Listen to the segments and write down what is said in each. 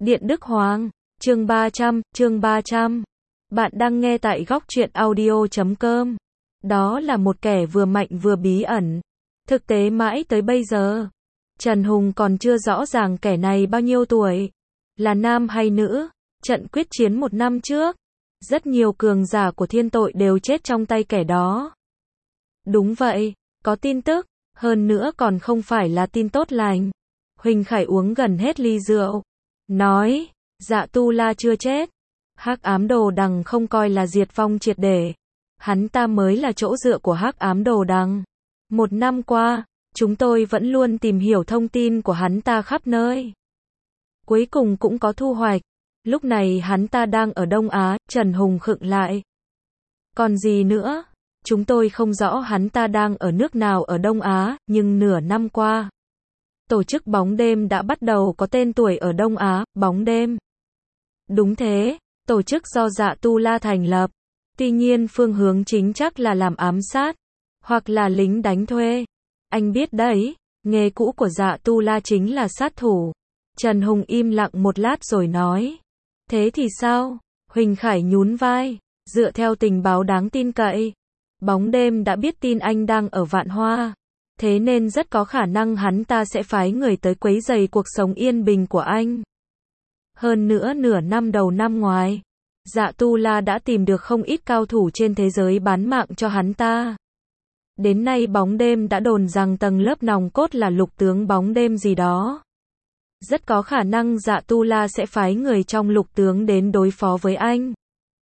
Điện Đức Hoàng, chương 300. Bạn đang nghe tại góc truyện audio.com. Đó là một kẻ vừa mạnh vừa bí ẩn. Thực tế mãi tới bây giờ, Trần Hùng còn chưa rõ ràng kẻ này bao nhiêu tuổi, là nam hay nữ. Trận quyết chiến 1 năm trước, rất nhiều cường giả của thiên tội đều chết trong tay kẻ đó. Đúng vậy, có tin tức, hơn nữa còn không phải là tin tốt lành. Huỳnh Khải uống gần hết ly rượu, nói, Dạ Tu La chưa chết. Hắc ám đồ đằng không coi là diệt vong triệt để. Hắn ta mới là chỗ dựa của hắc ám đồ đằng. 1 năm qua, chúng tôi vẫn luôn tìm hiểu thông tin của hắn ta khắp nơi. Cuối cùng cũng có thu hoạch. Lúc này hắn ta đang ở Đông Á, Trần Hùng khựng lại. Còn gì nữa? Chúng tôi không rõ hắn ta đang ở nước nào ở Đông Á, nhưng nửa năm qua, tổ chức bóng đêm đã bắt đầu có tên tuổi ở Đông Á, bóng đêm. Đúng thế, tổ chức do Dạ Tu La thành lập. Tuy nhiên phương hướng chính chắc là làm ám sát, hoặc là lính đánh thuê. Anh biết đấy, nghề cũ của Dạ Tu La chính là sát thủ. Trần Hùng im lặng một lát rồi nói. Thế thì sao? Huỳnh Khải nhún vai. Dựa theo tình báo đáng tin cậy, bóng đêm đã biết tin anh đang ở Vạn Hoa. Thế nên rất có khả năng hắn ta sẽ phái người tới quấy rầy cuộc sống yên bình của anh. Hơn nữa nửa năm đầu năm ngoái, Dạ Tu La đã tìm được không ít cao thủ trên thế giới bán mạng cho hắn ta. Đến nay bóng đêm đã đồn rằng tầng lớp nòng cốt là lục tướng bóng đêm gì đó. Rất có khả năng Dạ Tu La sẽ phái người trong lục tướng đến đối phó với anh.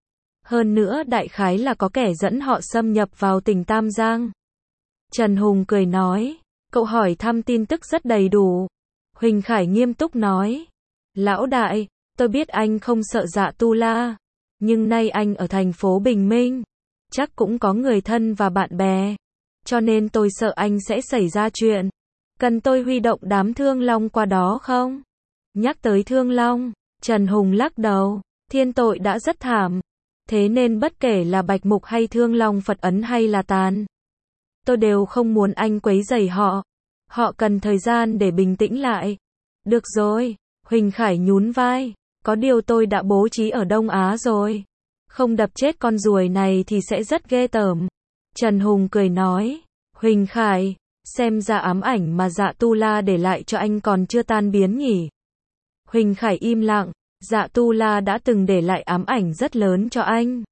Hơn nữa đại khái là có kẻ dẫn họ xâm nhập vào tỉnh Tam Giang. Trần Hùng cười nói, cậu hỏi thăm tin tức rất đầy đủ. Huỳnh Khải nghiêm túc nói, lão đại, tôi biết anh không sợ Dạ Tu La, nhưng nay anh ở thành phố Bình Minh, chắc cũng có người thân và bạn bè, cho nên tôi sợ anh sẽ xảy ra chuyện. Cần tôi huy động đám Thương Long qua đó không? Nhắc tới Thương Long, Trần Hùng lắc đầu, thiên tội đã rất thảm, thế nên bất kể là Bạch Mục hay Thương Long Phật Ấn hay là Tàn, tôi đều không muốn anh quấy rầy họ. Họ cần thời gian để bình tĩnh lại. Được rồi, Huỳnh Khải nhún vai, có điều tôi đã bố trí ở Đông Á rồi. Không đập chết con ruồi này thì sẽ rất ghê tởm. Trần Hùng cười nói, Huỳnh Khải, xem ra ám ảnh mà Dạ Tu La để lại cho anh còn chưa tan biến nhỉ. Huỳnh Khải im lặng, Dạ Tu La đã từng để lại ám ảnh rất lớn cho anh.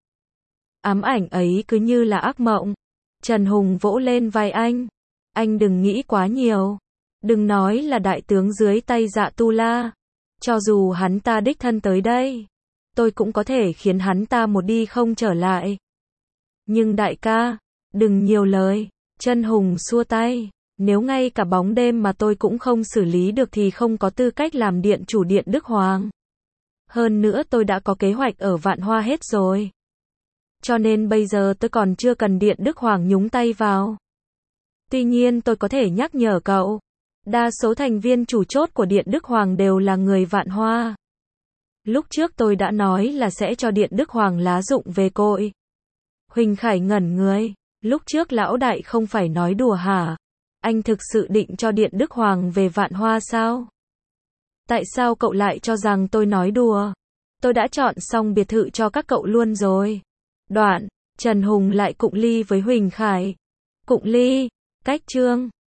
Ám ảnh ấy cứ như là ác mộng. Trần Hùng vỗ lên vai anh đừng nghĩ quá nhiều. Đừng nói là đại tướng dưới tay Dạ Tu La. Cho dù hắn ta đích thân tới đây, tôi cũng có thể khiến hắn ta một đi không trở lại. Nhưng đại ca, đừng nhiều lời. Trần Hùng xua tay, nếu ngay cả bóng đêm mà tôi cũng không xử lý được thì không có tư cách làm điện chủ Điện Đức Hoàng. Hơn nữa tôi đã có kế hoạch ở Vạn Hoa hết rồi. Cho nên bây giờ tôi còn chưa cần Điện Đức Hoàng nhúng tay vào. Tuy nhiên tôi có thể nhắc nhở cậu, đa số thành viên chủ chốt của Điện Đức Hoàng đều là người Vạn Hoa. Lúc trước tôi đã nói là sẽ cho Điện Đức Hoàng lá dụng về cội. Huỳnh Khải ngẩn người, lúc trước lão đại không phải nói đùa hả? Anh thực sự định cho Điện Đức Hoàng về Vạn Hoa sao? Tại sao cậu lại cho rằng tôi nói đùa? Tôi đã chọn xong biệt thự cho các cậu luôn rồi. Đoạn, Trần Hùng lại cụng ly với Huỳnh Khải. Cụng ly, cách chương.